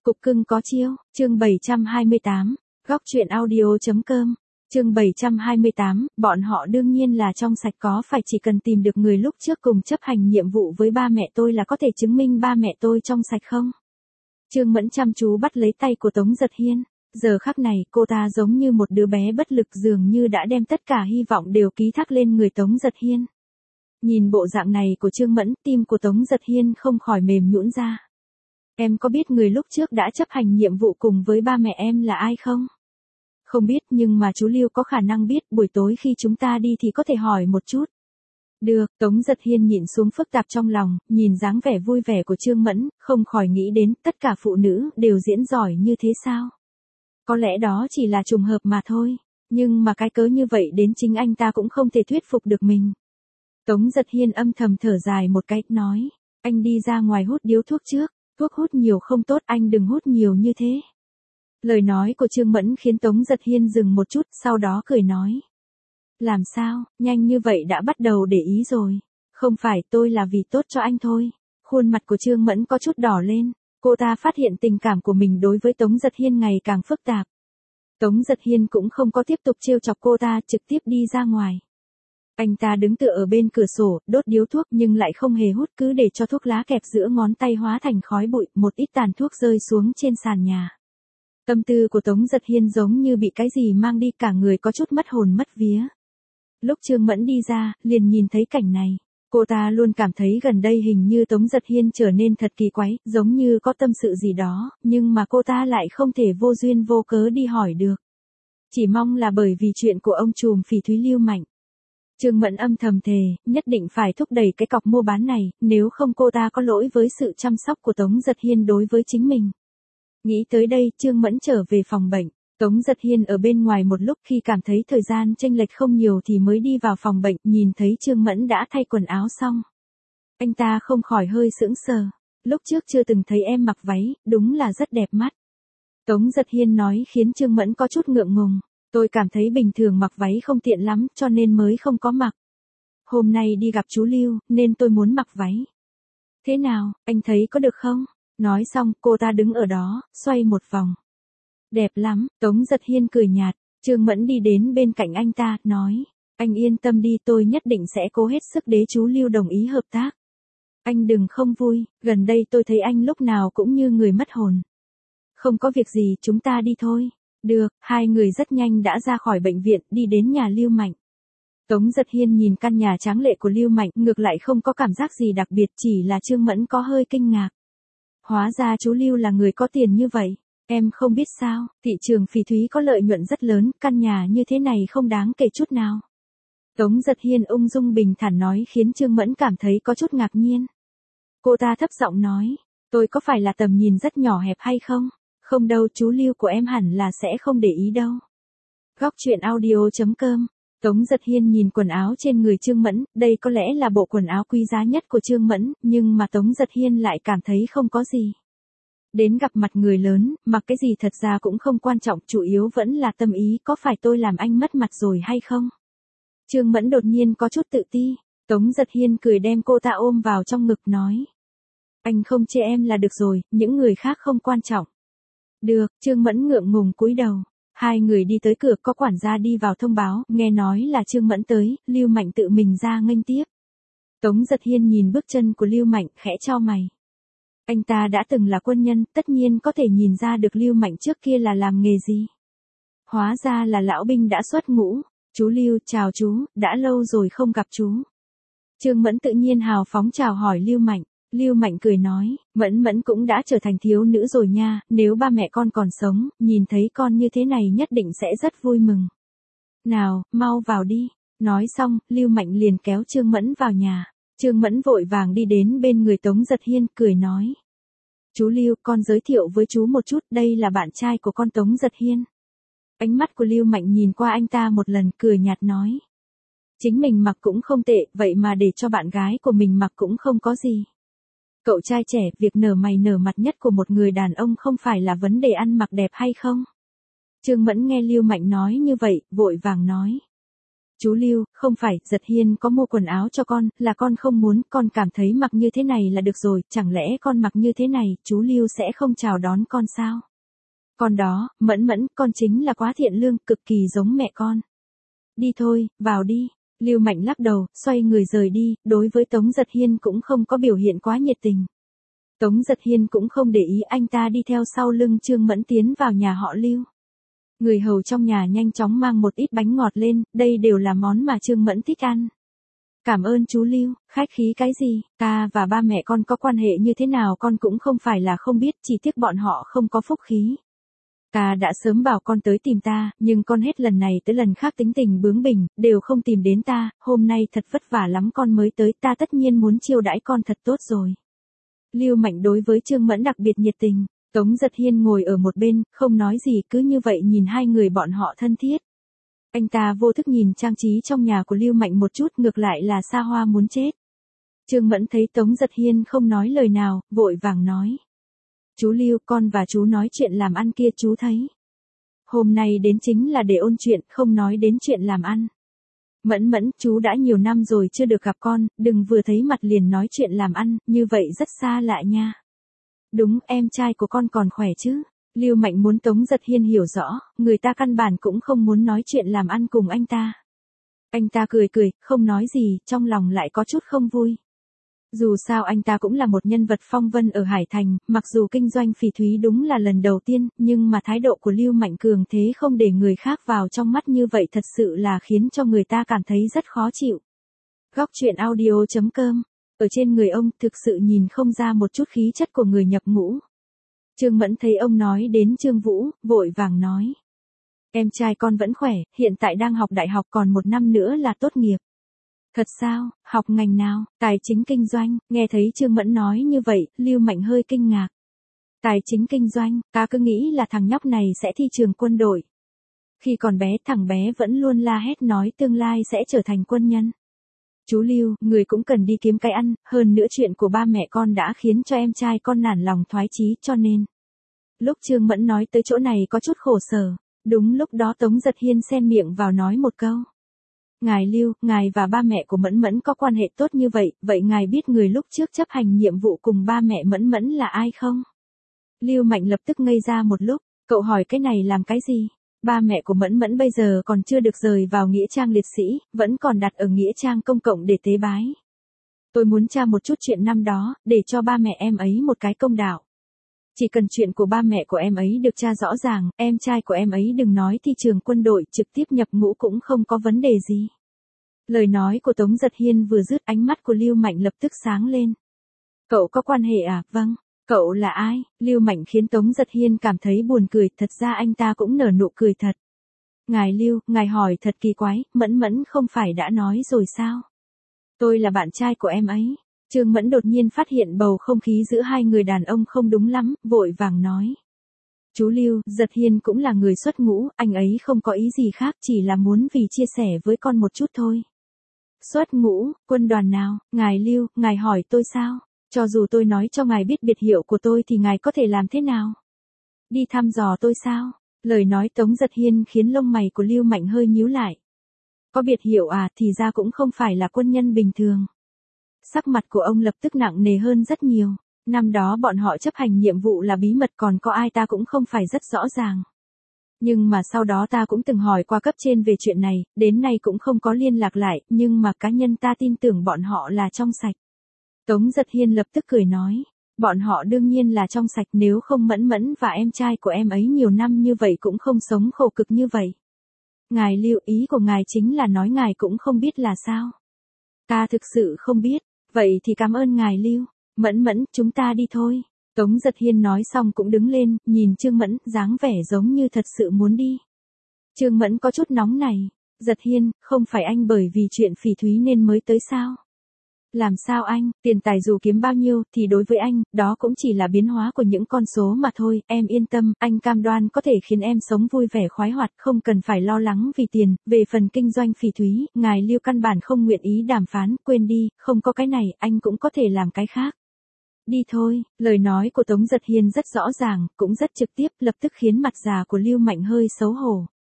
Cục cưng có chiêu, chương 728, góc truyện audio.com, chương 728, bọn họ đương nhiên là trong sạch, có phải chỉ cần tìm được người lúc trước cùng chấp hành nhiệm vụ với ba mẹ tôi là có thể chứng minh ba mẹ tôi trong sạch không? Trương Mẫn chăm chú bắt lấy tay của Tống Giật Hiên, giờ khắc này cô ta giống như một đứa bé bất lực, dường như đã đem tất cả hy vọng đều ký thác lên người Tống Giật Hiên. Nhìn bộ dạng này của Trương Mẫn, tim của Tống Giật Hiên không khỏi mềm nhũn ra. Em có biết người lúc trước đã chấp hành nhiệm vụ cùng với ba mẹ em là ai không? Không biết, nhưng mà chú Lưu có khả năng biết, buổi tối khi chúng ta đi thì có thể hỏi một chút. Được, Tống Giật Hiên nhịn xuống phức tạp trong lòng, nhìn dáng vẻ vui vẻ của Trương Mẫn, không khỏi nghĩ đến tất cả phụ nữ đều diễn giỏi như thế sao? Có lẽ đó chỉ là trùng hợp mà thôi, nhưng mà cái cớ như vậy đến chính anh ta cũng không thể thuyết phục được mình. Tống Giật Hiên âm thầm thở dài một cái, nói, anh đi ra ngoài hút điếu thuốc trước, thuốc hút nhiều không tốt, anh đừng hút nhiều như thế. Lời nói của Trương Mẫn khiến Tống Giật Hiên dừng một chút, sau đó cười nói. Làm sao, nhanh như vậy đã bắt đầu để ý rồi. Không phải, tôi là vì tốt cho anh thôi. Khuôn mặt của Trương Mẫn có chút đỏ lên, cô ta phát hiện tình cảm của mình đối với Tống Giật Hiên ngày càng phức tạp. Tống Giật Hiên cũng không có tiếp tục trêu chọc cô ta, trực tiếp đi ra ngoài. Anh ta đứng tựa ở bên cửa sổ, đốt điếu thuốc nhưng lại không hề hút, cứ để cho thuốc lá kẹp giữa ngón tay hóa thành khói bụi, một ít tàn thuốc rơi xuống trên sàn nhà. Tâm tư của Tống Giật Hiên giống như bị cái gì mang đi, cả người có chút mất hồn mất vía. Lúc Trương Mẫn đi ra, liền nhìn thấy cảnh này. Cô ta luôn cảm thấy gần đây hình như Tống Giật Hiên trở nên thật kỳ quái, giống như có tâm sự gì đó, nhưng mà cô ta lại không thể vô duyên vô cớ đi hỏi được. Chỉ mong là bởi vì chuyện của ông trùm phỉ thúy Lưu Mạnh. Trương Mẫn âm thầm thề, nhất định phải thúc đẩy cái cọc mua bán này, nếu không cô ta có lỗi với sự chăm sóc của Tống Giật Hiên đối với chính mình. Nghĩ tới đây, Trương Mẫn trở về phòng bệnh. Tống Giật Hiên ở bên ngoài một lúc, khi cảm thấy thời gian chênh lệch không nhiều thì mới đi vào phòng bệnh, nhìn thấy Trương Mẫn đã thay quần áo xong. Anh ta không khỏi hơi sững sờ, lúc trước chưa từng thấy em mặc váy, đúng là rất đẹp mắt. Tống Giật Hiên nói khiến Trương Mẫn có chút ngượng ngùng, tôi cảm thấy bình thường mặc váy không tiện lắm cho nên mới không có mặc. Hôm nay đi gặp chú Lưu, nên tôi muốn mặc váy. Thế nào, anh thấy có được không? Nói xong, cô ta đứng ở đó, xoay một vòng. Đẹp lắm, Tống Giật Hiên cười nhạt, Trương Mẫn đi đến bên cạnh anh ta, nói, anh yên tâm đi, tôi nhất định sẽ cố hết sức để chú Lưu đồng ý hợp tác. Anh đừng không vui, gần đây tôi thấy anh lúc nào cũng như người mất hồn. Không có việc gì, chúng ta đi thôi. Được, hai người rất nhanh đã ra khỏi bệnh viện, đi đến nhà Lưu Mạnh. Tống Giật Hiên nhìn căn nhà tráng lệ của Lưu Mạnh, ngược lại không có cảm giác gì đặc biệt, chỉ là Trương Mẫn có hơi kinh ngạc. Hóa ra chú Lưu là người có tiền như vậy. Em không biết sao, thị trường phỉ thúy có lợi nhuận rất lớn, căn nhà như thế này không đáng kể chút nào. Tống Giật Hiên ung dung bình thản nói khiến Trương Mẫn cảm thấy có chút ngạc nhiên. Cô ta thấp giọng nói, tôi có phải là tầm nhìn rất nhỏ hẹp hay không? Không đâu, chú Lưu của em hẳn là sẽ không để ý đâu. Góc truyện audio.com. Tống Giật Hiên nhìn quần áo trên người Trương Mẫn, đây có lẽ là bộ quần áo quý giá nhất của Trương Mẫn, nhưng mà Tống Giật Hiên lại cảm thấy không có gì. Đến gặp mặt người lớn, mặc cái gì thật ra cũng không quan trọng, chủ yếu vẫn là tâm ý, có phải tôi làm anh mất mặt rồi hay không? Trương Mẫn đột nhiên có chút tự ti, Tống Giật Hiên cười đem cô ta ôm vào trong ngực nói. Anh không chê em là được rồi, những người khác không quan trọng. Được, Trương Mẫn ngượng ngùng cúi đầu. Hai người đi tới cửa, có quản gia đi vào thông báo, nghe nói là Trương Mẫn tới, Lưu Mạnh tự mình ra nghênh tiếp. Tống Giật Hiên nhìn bước chân của Lưu Mạnh, khẽ chau mày. Anh ta đã từng là quân nhân, tất nhiên có thể nhìn ra được Lưu Mạnh trước kia là làm nghề gì. Hóa ra là lão binh đã xuất ngũ. Chú Lưu, chào chú, đã lâu rồi không gặp chú. Trương Mẫn tự nhiên hào phóng chào hỏi Lưu Mạnh. Lưu Mạnh cười nói, Mẫn Mẫn cũng đã trở thành thiếu nữ rồi nha, nếu ba mẹ con còn sống, nhìn thấy con như thế này nhất định sẽ rất vui mừng. Nào, mau vào đi. Nói xong, Lưu Mạnh liền kéo Trương Mẫn vào nhà. Trương Mẫn vội vàng đi đến bên người Tống Giật Hiên, cười nói. Chú Lưu, con giới thiệu với chú một chút, đây là bạn trai của con Tống Giật Hiên. Ánh mắt của Lưu Mạnh nhìn qua anh ta một lần, cười nhạt nói. Chính mình mặc cũng không tệ, vậy mà để cho bạn gái của mình mặc cũng không có gì. Cậu trai trẻ, việc nở mày nở mặt nhất của một người đàn ông không phải là vấn đề ăn mặc đẹp hay không? Trương Mẫn nghe Lưu Mạnh nói như vậy, vội vàng nói. Chú Lưu, không phải, Giật Hiên có mua quần áo cho con, là con không muốn, con cảm thấy mặc như thế này là được rồi, chẳng lẽ con mặc như thế này, chú Lưu sẽ không chào đón con sao? Con đó, Mẫn Mẫn, con chính là quá thiện lương, cực kỳ giống mẹ con. Đi thôi, vào đi. Lưu Mạnh lắc đầu, xoay người rời đi, đối với Tống Giật Hiên cũng không có biểu hiện quá nhiệt tình. Tống Giật Hiên cũng không để ý, anh ta đi theo sau lưng Trương Mẫn tiến vào nhà họ Lưu. Người hầu trong nhà nhanh chóng mang một ít bánh ngọt lên, đây đều là món mà Trương Mẫn thích ăn. Cảm ơn chú Lưu, khách khí cái gì, ta và ba mẹ con có quan hệ như thế nào con cũng không phải là không biết, chỉ tiếc bọn họ không có phúc khí. Ta đã sớm bảo con tới tìm ta, nhưng con hết lần này tới lần khác tính tình bướng bỉnh, đều không tìm đến ta, hôm nay thật vất vả lắm con mới tới, ta tất nhiên muốn chiêu đãi con thật tốt rồi. Lưu Mạnh đối với Trương Mẫn đặc biệt nhiệt tình, Tống Giật Hiên ngồi ở một bên, không nói gì, cứ như vậy nhìn hai người bọn họ thân thiết. Anh ta vô thức nhìn trang trí trong nhà của Lưu Mạnh một chút, ngược lại là xa hoa muốn chết. Trương Mẫn thấy Tống Giật Hiên không nói lời nào, vội vàng nói. Chú Lưu, con và chú nói chuyện làm ăn kia chú thấy. Hôm nay đến chính là để ôn chuyện, không nói đến chuyện làm ăn. Mẫn Mẫn, chú đã nhiều năm rồi chưa được gặp con, đừng vừa thấy mặt liền nói chuyện làm ăn, như vậy rất xa lạ nha. Đúng, em trai của con còn khỏe chứ? Lưu Mạnh muốn Tống Giật Hiên hiểu rõ, người ta căn bản cũng không muốn nói chuyện làm ăn cùng anh ta. Anh ta cười cười, không nói gì, trong lòng lại có chút không vui. Dù sao anh ta cũng là một nhân vật phong vân ở Hải Thành, mặc dù kinh doanh phỉ thúy đúng là lần đầu tiên, nhưng mà thái độ của Lưu Mạnh cường thế không để người khác vào trong mắt như vậy thật sự là khiến cho người ta cảm thấy rất khó chịu. Góc truyện audio.com. Ở trên người ông thực sự nhìn không ra một chút khí chất của người nhập ngũ. Trương Mẫn thấy ông nói đến Trương Vũ, vội vàng nói. Em trai con vẫn khỏe, hiện tại đang học đại học còn 1 năm nữa là tốt nghiệp. Thật sao, học ngành nào, tài chính kinh doanh, nghe thấy Trương Mẫn nói như vậy, Lưu Mạnh hơi kinh ngạc. Tài chính kinh doanh, ta cứ nghĩ là thằng nhóc này sẽ thi trường quân đội. Khi còn bé thằng bé vẫn luôn la hét nói tương lai sẽ trở thành quân nhân. Chú Lưu, người cũng cần đi kiếm cái ăn, hơn nữa chuyện của ba mẹ con đã khiến cho em trai con nản lòng thoái chí cho nên. Lúc Trương Mẫn nói tới chỗ này có chút khổ sở, đúng lúc đó Tống Giật Hiên xen miệng vào nói một câu. Ngài Lưu, ngài và ba mẹ của Mẫn Mẫn có quan hệ tốt như vậy, vậy ngài biết người lúc trước chấp hành nhiệm vụ cùng ba mẹ Mẫn Mẫn là ai không? Lưu Mạnh lập tức ngây ra một lúc, cậu hỏi cái này làm cái gì? Ba mẹ của Mẫn Mẫn bây giờ còn chưa được rời vào nghĩa trang liệt sĩ, vẫn còn đặt ở nghĩa trang công cộng để tế bái. Tôi muốn tra một chút chuyện năm đó, để cho ba mẹ em ấy một cái công đạo. Chỉ cần chuyện của ba mẹ của em ấy được tra rõ ràng, em trai của em ấy đừng nói thi trường quân đội trực tiếp nhập ngũ cũng không có vấn đề gì. Lời nói của Tống Giật Hiên vừa dứt, ánh mắt của Lưu Mạnh lập tức sáng lên. Cậu có quan hệ à? Vâng. Cậu là ai? Lưu Mạnh khiến Tống Giật Hiên cảm thấy buồn cười, thật ra anh ta cũng nở nụ cười thật. Ngài Lưu, ngài hỏi thật kỳ quái, Mẫn Mẫn không phải đã nói rồi sao? Tôi là bạn trai của em ấy. Trương Mẫn đột nhiên phát hiện bầu không khí giữa hai người đàn ông không đúng lắm, vội vàng nói. Chú Lưu, Giật Hiên cũng là người xuất ngũ, anh ấy không có ý gì khác, chỉ là muốn vì chia sẻ với con một chút thôi. Xuất ngũ, quân đoàn nào? Ngài Lưu, ngài hỏi tôi sao? Cho dù tôi nói cho ngài biết biệt hiệu của tôi thì ngài có thể làm thế nào? Đi thăm dò tôi sao? Lời nói Tống Giật Hiên khiến lông mày của Lưu Mạnh hơi nhíu lại. Có biệt hiệu à, thì ra cũng không phải là quân nhân bình thường. Sắc mặt của ông lập tức nặng nề hơn rất nhiều. Năm đó bọn họ chấp hành nhiệm vụ là bí mật, còn có ai ta cũng không phải rất rõ ràng. Nhưng mà sau đó ta cũng từng hỏi qua cấp trên về chuyện này, đến nay cũng không có liên lạc lại, nhưng mà cá nhân ta tin tưởng bọn họ là trong sạch. Tống Giật Hiên lập tức cười nói, bọn họ đương nhiên là trong sạch, nếu không Mẫn Mẫn và em trai của em ấy nhiều năm như vậy cũng không sống khổ cực như vậy. Ngài Lưu, ý của ngài chính là nói ngài cũng không biết là sao? Ta thực sự không biết, vậy thì cảm ơn ngài Lưu. Mẫn Mẫn, chúng ta đi thôi. Tống Giật Hiên nói xong cũng đứng lên, nhìn Trương Mẫn, dáng vẻ giống như thật sự muốn đi. Trương Mẫn có chút nóng này. Giật Hiên, không phải anh bởi vì chuyện phỉ thúy nên mới tới sao? Làm sao anh, tiền tài dù kiếm bao nhiêu thì đối với anh, đó cũng chỉ là biến hóa của những con số mà thôi, em yên tâm, anh cam đoan có thể khiến em sống vui vẻ khoái hoạt, không cần phải lo lắng vì tiền. Về phần kinh doanh phỉ thúy, ngài Lưu căn bản không nguyện ý đàm phán, quên đi, không có cái này, anh cũng có thể làm cái khác. Đi thôi, lời nói của Tống Giật Hiên rất rõ ràng, cũng rất trực tiếp, lập tức khiến mặt già của Lưu Mạnh hơi xấu hổ.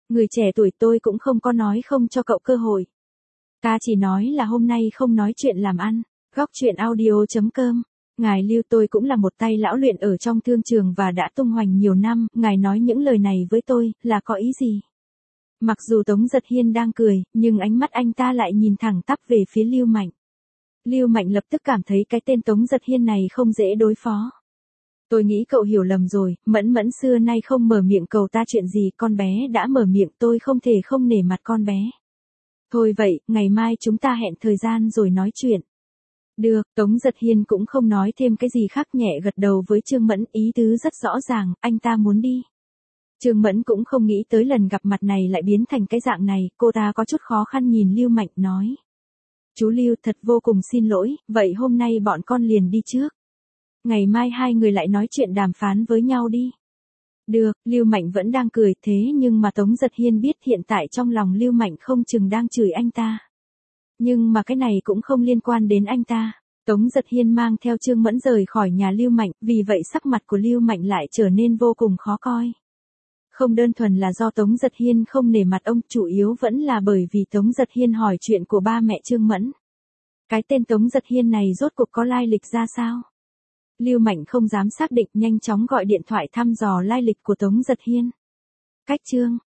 Người trẻ tuổi tôi cũng không có nói không cho cậu cơ hội. Ta chỉ nói là hôm nay không nói chuyện làm ăn. Góc chuyện audio.com. Ngài Lưu, tôi cũng là một tay lão luyện ở trong thương trường và đã tung hoành nhiều năm, ngài nói những lời này với tôi, là có ý gì? Mặc dù Tống Giật Hiên đang cười, nhưng ánh mắt anh ta lại nhìn thẳng tắp về phía Lưu Mạnh. Lưu Mạnh lập tức cảm thấy cái tên Tống Giật Hiên này không dễ đối phó. Tôi nghĩ cậu hiểu lầm rồi, Mẫn Mẫn xưa nay không mở miệng cầu ta chuyện gì, con bé đã mở miệng, tôi không thể không nể mặt con bé. Thôi vậy, ngày mai chúng ta hẹn thời gian rồi nói chuyện. Được, Tống Giật Hiên cũng không nói thêm cái gì khác, nhẹ gật đầu với Trương Mẫn, ý tứ rất rõ ràng, anh ta muốn đi. Trương Mẫn cũng không nghĩ tới lần gặp mặt này lại biến thành cái dạng này, cô ta có chút khó khăn nhìn Lưu Mạnh nói. Chú Lưu, thật vô cùng xin lỗi, vậy hôm nay bọn con liền đi trước. Ngày mai hai người lại nói chuyện đàm phán với nhau đi. Được, Lưu Mạnh vẫn đang cười, thế nhưng mà Tống Giật Hiên biết hiện tại trong lòng Lưu Mạnh không chừng đang chửi anh ta. Nhưng mà cái này cũng không liên quan đến anh ta. Tống Giật Hiên mang theo Trương Mẫn rời khỏi nhà Lưu Mạnh, vì vậy sắc mặt của Lưu Mạnh lại trở nên vô cùng khó coi. Không đơn thuần là do Tống Giật Hiên không nể mặt ông, chủ yếu vẫn là bởi vì Tống Giật Hiên hỏi chuyện của ba mẹ Trương Mẫn. Cái tên Tống Giật Hiên này rốt cuộc có lai lịch ra sao? Lưu Mạnh không dám xác định, nhanh chóng gọi điện thoại thăm dò lai lịch của Tống Giật Hiên. Cách chương